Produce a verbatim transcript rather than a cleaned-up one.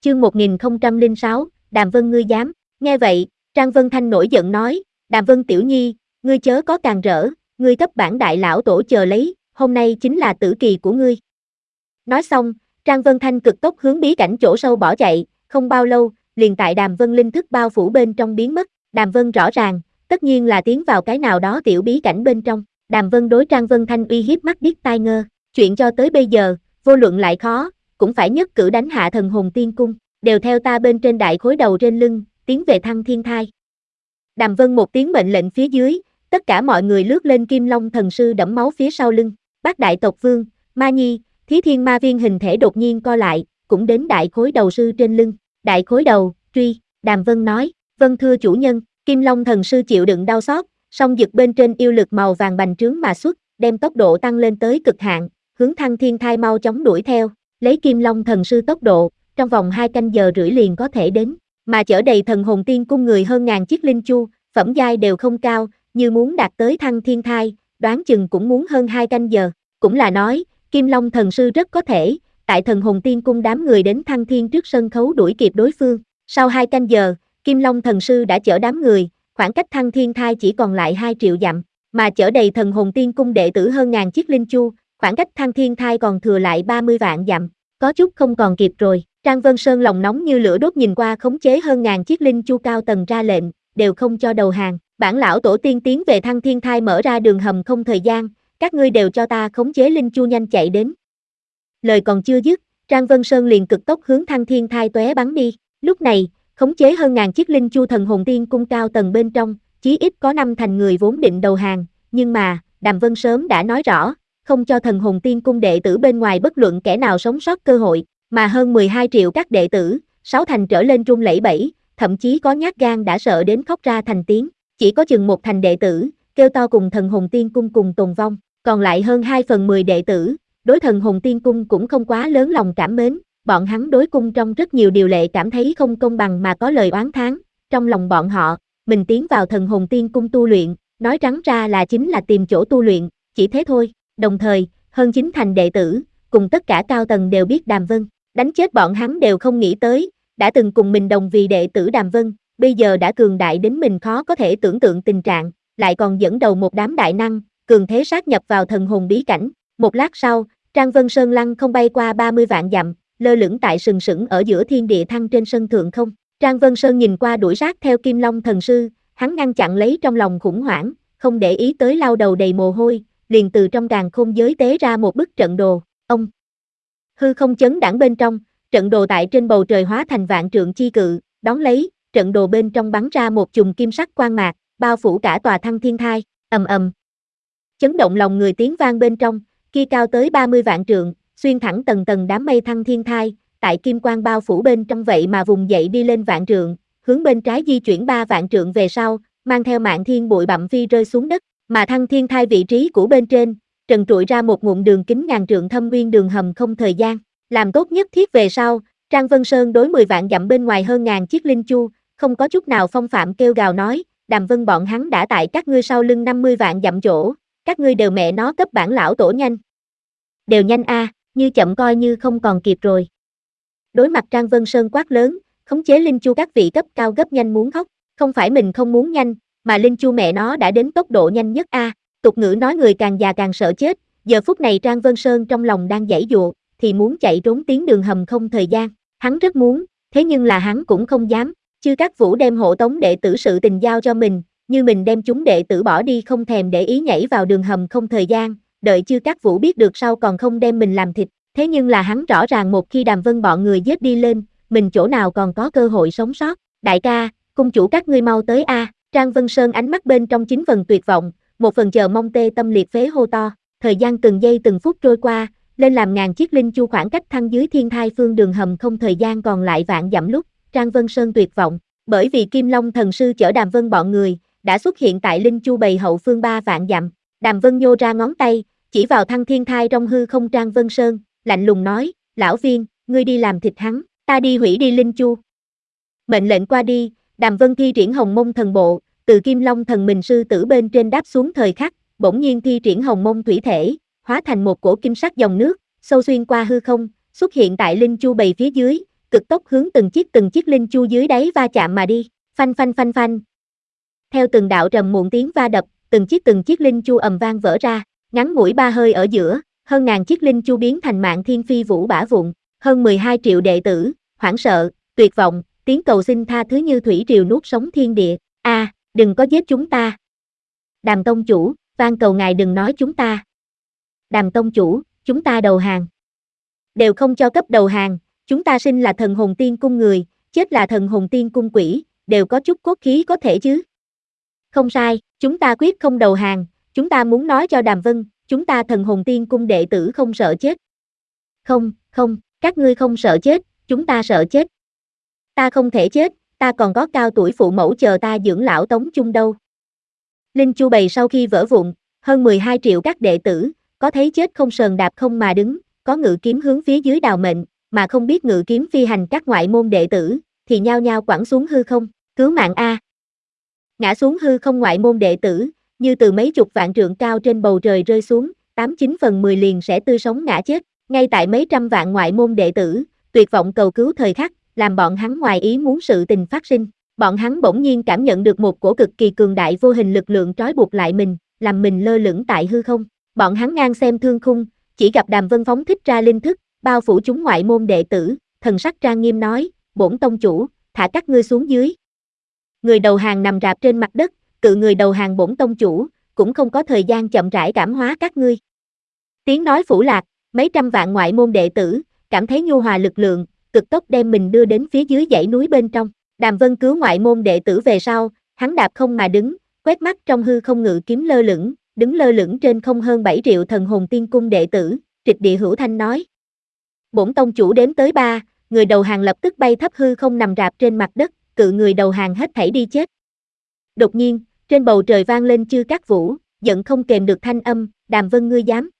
chương một nghìn không trăm lẻ sáu, Đàm Vân ngươi dám, nghe vậy, Trang Vân Thanh nổi giận nói, Đàm Vân tiểu nhi, ngươi chớ có càng rỡ, ngươi cấp bản đại lão tổ chờ lấy, hôm nay chính là tử kỳ của ngươi. Nói xong, Trang Vân Thanh cực tốc hướng bí cảnh chỗ sâu bỏ chạy, không bao lâu, liền tại Đàm Vân linh thức bao phủ bên trong biến mất, Đàm Vân rõ ràng, tất nhiên là tiến vào cái nào đó tiểu bí cảnh bên trong, Đàm Vân đối Trang Vân Thanh uy hiếp mắt điếc tai ngơ, chuyện cho tới bây giờ, vô luận lại khó, cũng phải nhất cử đánh hạ thần hồn tiên cung, đều theo ta bên trên đại khối đầu trên lưng, tiến về Thăng Thiên Thai. Đàm Vân một tiếng mệnh lệnh phía dưới, tất cả mọi người lướt lên Kim Long thần sư đẫm máu phía sau lưng, Bát đại tộc vương, Ma Nhi, Thí Thiên Ma Viên hình thể đột nhiên co lại, cũng đến đại khối đầu sư trên lưng, đại khối đầu, truy, Đàm Vân nói, vâng thưa chủ nhân, Kim Long thần sư chịu đựng đau xót, song dực bên trên yêu lực màu vàng bành trướng mà xuất, đem tốc độ tăng lên tới cực hạn, hướng Thăng Thiên Thai mau chóng đuổi theo, lấy Kim Long thần sư tốc độ, trong vòng hai canh giờ rưỡi liền có thể đến, mà chở đầy thần hồn tiên cung người hơn ngàn chiếc linh chu, phẩm giai đều không cao, như muốn đạt tới Thăng Thiên Thai, đoán chừng cũng muốn hơn hai canh giờ, cũng là nói, Kim Long thần sư rất có thể, tại thần hồn tiên cung đám người đến Thăng Thiên trước sân khấu đuổi kịp đối phương, sau hai canh giờ, Kim Long thần sư đã chở đám người, khoảng cách Thăng Thiên Thai chỉ còn lại hai triệu dặm, mà chở đầy thần hồn tiên cung đệ tử hơn ngàn chiếc linh chu, khoảng cách Thăng Thiên Thai còn thừa lại ba mươi vạn dặm, có chút không còn kịp rồi. Trang Vân Sơn lòng nóng như lửa đốt nhìn qua khống chế hơn ngàn chiếc linh chu cao tầng ra lệnh, đều không cho đầu hàng, bản lão tổ tiên tiến về Thăng Thiên Thai mở ra đường hầm không thời gian, các ngươi đều cho ta khống chế linh chu nhanh chạy đến. Lời còn chưa dứt, Trang Vân Sơn liền cực tốc hướng Thăng Thiên Thai tóe bắn đi, lúc này, khống chế hơn ngàn chiếc linh chu thần hồn tiên cung cao tầng bên trong, chí ít có năm thành người vốn định đầu hàng, nhưng mà, Đàm Vân sớm đã nói rõ, không cho thần hồn tiên cung đệ tử bên ngoài bất luận kẻ nào sống sót cơ hội, mà hơn mười hai triệu các đệ tử, sáu thành trở lên run lẩy bẩy, thậm chí có nhát gan đã sợ đến khóc ra thành tiếng, chỉ có chừng một thành đệ tử, kêu to cùng thần hồn tiên cung cùng tồn vong, còn lại hơn hai phần mười đệ tử, đối thần hồn tiên cung cũng không quá lớn lòng cảm mến, bọn hắn đối cung trong rất nhiều điều lệ cảm thấy không công bằng mà có lời oán thán, trong lòng bọn họ, mình tiến vào thần hồn tiên cung tu luyện, nói trắng ra là chính là tìm chỗ tu luyện, chỉ thế thôi, đồng thời, hơn chín thành đệ tử, cùng tất cả cao tầng đều biết Đàm Vân, đánh chết bọn hắn đều không nghĩ tới, đã từng cùng mình đồng vì đệ tử Đàm Vân, bây giờ đã cường đại đến mình khó có thể tưởng tượng tình trạng, lại còn dẫn đầu một đám đại năng, cường thế sát nhập vào thần hồn bí cảnh, một lát sau, Trang Vân Sơn lăng không bay qua ba mươi vạn dặm, lơ lửng tại sừng sững ở giữa thiên địa thăng trên sân thượng không. Trang Vân Sơn nhìn qua đuổi sát theo Kim Long thần sư, hắn ngăn chặn lấy trong lòng khủng hoảng, không để ý tới lau đầu đầy mồ hôi, liền từ trong càn khôn giới tế ra một bức trận đồ, ông. Hư không chấn đãng bên trong, trận đồ tại trên bầu trời hóa thành vạn trượng chi cự, đón lấy, trận đồ bên trong bắn ra một chùm kim sắc quang mạc, bao phủ cả tòa Thăng Thiên Thai, ầm ầm. Chấn động lòng người tiếng vang bên trong, kia cao tới ba mươi vạn trượng, xuyên thẳng tầng tầng đám mây Thăng Thiên Thai, tại kim quang bao phủ bên trong vậy mà vùng dậy đi lên vạn trượng, hướng bên trái di chuyển ba vạn trượng về sau, mang theo mạn thiên bụi bặm phi rơi xuống đất, mà Thăng Thiên Thai vị trí của bên trên, trần trụi ra một ngụm đường kính ngàn trượng thâm uyên đường hầm không thời gian, làm tốt nhất thiết về sau, Trang Vân Sơn đối mười vạn dặm bên ngoài hơn ngàn chiếc linh chu, không có chút nào phong phạm kêu gào nói, Đàm Vân bọn hắn đã tại các ngươi sau lưng năm mươi vạn dặm chỗ, các ngươi đều mẹ nó cấp bản lão tổ nhanh. Đều nhanh a, à, như chậm coi như không còn kịp rồi. Đối mặt Trang Vân Sơn quát lớn, khống chế linh chu các vị cấp cao gấp nhanh muốn khóc, không phải mình không muốn nhanh, mà linh chu mẹ nó đã đến tốc độ nhanh nhất a. À. Tục ngữ nói người càng già càng sợ chết, giờ phút này Trang Vân Sơn trong lòng đang giãy giụa, thì muốn chạy trốn tiến đường hầm không thời gian, hắn rất muốn, thế nhưng là hắn cũng không dám, Chư Các Vũ đem hộ tống đệ tử sự tình giao cho mình, như mình đem chúng đệ tử bỏ đi không thèm để ý nhảy vào đường hầm không thời gian, đợi Chư Các Vũ biết được sau còn không đem mình làm thịt, thế nhưng là hắn rõ ràng một khi Đàm Vân bọn người giết đi lên, mình chỗ nào còn có cơ hội sống sót, đại ca, cung chủ các ngươi mau tới a. À. Trang Vân Sơn ánh mắt bên trong chín phần tuyệt vọng, một phần chờ mong tê tâm liệt phế hô to, thời gian từng giây từng phút trôi qua, lên làm ngàn chiếc linh chu khoảng cách thăng dưới thiên thai phương đường hầm không thời gian còn lại vạn dặm lúc, Trang Vân Sơn tuyệt vọng, bởi vì Kim Long thần sư chở Đàm Vân bọn người, đã xuất hiện tại linh chu bầy hậu phương ba vạn dặm, Đàm Vân nhô ra ngón tay, chỉ vào Thăng Thiên Thai trong hư không Trang Vân Sơn, lạnh lùng nói, lão viên, ngươi đi làm thịt hắn, ta đi hủy đi linh chu. Mệnh lệnh qua đi, Đàm Vân thi triển Hồng Mông thần bộ, từ Kim Long thần mình sư tử bên trên đáp xuống thời khắc, bỗng nhiên thi triển Hồng Mông thủy thể, hóa thành một cổ kim sắc dòng nước, sâu xuyên qua hư không, xuất hiện tại linh chu bầy phía dưới, cực cực tốc hướng từng chiếc từng chiếc linh chu dưới đáy va chạm mà đi, phanh phanh phanh phanh. Theo từng đạo trầm muộn tiếng va đập, từng chiếc từng chiếc linh chu ầm vang vỡ ra, ngắn ngủi ba hơi ở giữa, hơn ngàn chiếc linh chu biến thành mạng thiên phi vũ bả vụn, hơn mười hai triệu đệ tử, hoảng sợ, tuyệt vọng, tiếng cầu xin tha thứ như thủy triều nuốt sống thiên địa. A, à, đừng có giết chúng ta. Đàm tông chủ, van cầu ngài đừng nói chúng ta. Đàm tông chủ, chúng ta đầu hàng. Đều không cho cấp đầu hàng, chúng ta sinh là thần hồn tiên cung người, chết là thần hồn tiên cung quỷ, đều có chút cốt khí có thể chứ. Không sai, chúng ta quyết không đầu hàng, chúng ta muốn nói cho Đàm Vân, chúng ta thần hồn tiên cung đệ tử không sợ chết. Không, không, các ngươi không sợ chết, chúng ta sợ chết. Ta không thể chết, ta còn có cao tuổi phụ mẫu chờ ta dưỡng lão tống chung đâu. Linh chu bầy sau khi vỡ vụn, hơn mười hai triệu các đệ tử, có thấy chết không sờn đạp không mà đứng, có ngự kiếm hướng phía dưới đào mệnh, mà không biết ngự kiếm phi hành các ngoại môn đệ tử, thì nhao nhao quẳng xuống hư không, cứu mạng A. Ngã xuống hư không ngoại môn đệ tử, như từ mấy chục vạn trượng cao trên bầu trời rơi xuống, tám chín phần mười liền sẽ tươi sống ngã chết, ngay tại mấy trăm vạn ngoại môn đệ tử, tuyệt vọng cầu cứu thời khắc, làm bọn hắn ngoài ý muốn sự tình phát sinh. Bọn hắn bỗng nhiên cảm nhận được một cổ cực kỳ cường đại vô hình lực lượng trói buộc lại mình, làm mình lơ lửng tại hư không. Bọn hắn ngang xem thương khung, chỉ gặp Đàm Vân phóng thích ra linh thức, bao phủ chúng ngoại môn đệ tử, thần sắc trang nghiêm nói, bổn tông chủ, thả các ngươi xuống dưới. Người đầu hàng nằm rạp trên mặt đất, cự người đầu hàng bổn tông chủ, cũng không có thời gian chậm rãi cảm hóa các ngươi. Tiếng nói phủ lạc, mấy trăm vạn ngoại môn đệ tử, cảm thấy nhu hòa lực lượng, cực tốc đem mình đưa đến phía dưới dãy núi bên trong. Đàm Vân cứu ngoại môn đệ tử về sau, hắn đạp không mà đứng, quét mắt trong hư không ngự kiếm lơ lửng, đứng lơ lửng trên không hơn bảy triệu thần hồn tiên cung đệ tử, trịch địa hữu thanh nói. Bổn tông chủ đếm tới ba, người đầu hàng lập tức bay thấp hư không nằm rạp trên mặt đất, cự người đầu hàng hết thảy đi chết. Đột nhiên, trên bầu trời vang lên chư các vũ, giận không kềm được thanh âm, Đàm Vân ngươi dám.